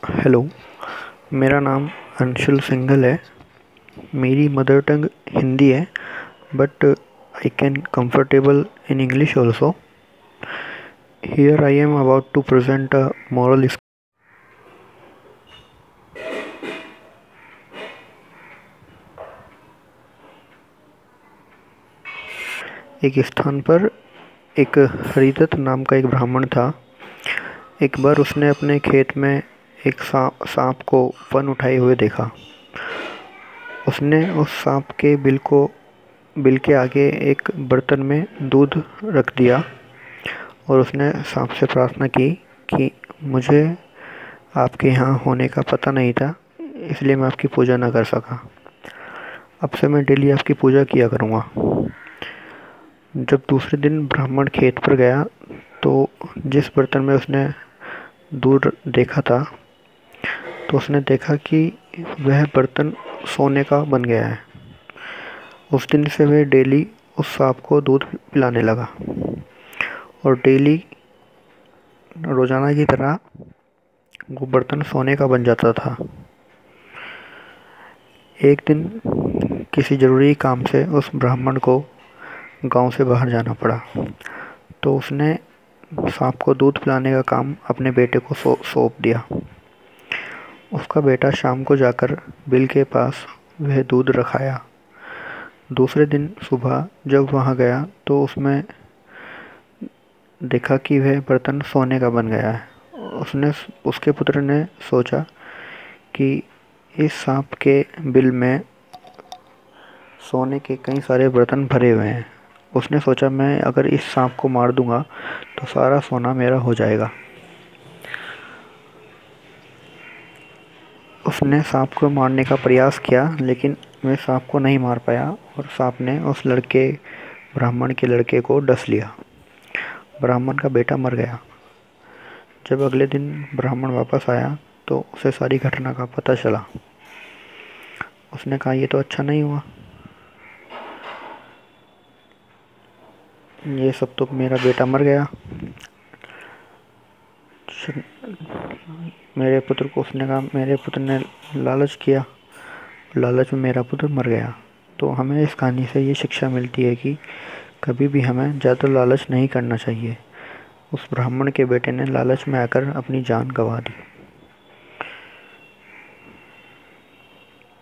Hello, मेरा नाम अंशुल सिंघल है। मेरी मदर टंग हिंदी है, but I can comfortable in English also. Here I am about to present a moral. एक स्थान पर एक हरिदत्त नाम का एक ब्राह्मण था। एक बार उसने अपने खेत में एक सांप को फन उठाए हुए देखा। उसने उस सांप के बिल के आगे एक बर्तन में दूध रख दिया और उसने सांप से प्रार्थना की कि मुझे आपके यहाँ होने का पता नहीं था, इसलिए मैं आपकी पूजा ना कर सका। अब से मैं डेली आपकी पूजा किया करूँगा। जब दूसरे दिन ब्राह्मण खेत पर गया तो जिस बर्तन में उसने दूध देखा था, तो उसने देखा कि वह बर्तन सोने का बन गया है। उस दिन से वह डेली उस सांप को दूध पिलाने लगा और डेली रोज़ाना की तरह वो बर्तन सोने का बन जाता था। एक दिन किसी ज़रूरी काम से उस ब्राह्मण को गांव से बाहर जाना पड़ा, तो उसने सांप को दूध पिलाने का काम अपने बेटे को सौंप दिया। उसका बेटा शाम को जाकर बिल के पास वह दूध रखाया। दूसरे दिन सुबह जब वहाँ गया तो उसमें देखा कि वह बर्तन सोने का बन गया है। उसके पुत्र ने सोचा कि इस सांप के बिल में सोने के कई सारे बर्तन भरे हुए हैं। उसने सोचा मैं अगर इस सांप को मार दूंगा तो सारा सोना मेरा हो जाएगा। उसने सांप को मारने का प्रयास किया, लेकिन वह सांप को नहीं मार पाया और सांप ने उस ब्राह्मण के लड़के को डस लिया। ब्राह्मण का बेटा मर गया। जब अगले दिन ब्राह्मण वापस आया तो उसे सारी घटना का पता चला। उसने कहा ये तो अच्छा नहीं हुआ, ये सब तो मेरा बेटा मर गया। मेरे पुत्र को उसने कहा मेरे पुत्र ने लालच किया, लालच में मेरा पुत्र मर गया। तो हमें इस कहानी से ये शिक्षा मिलती है कि कभी भी हमें ज़्यादा लालच नहीं करना चाहिए। उस ब्राह्मण के बेटे ने लालच में आकर अपनी जान गंवा दी।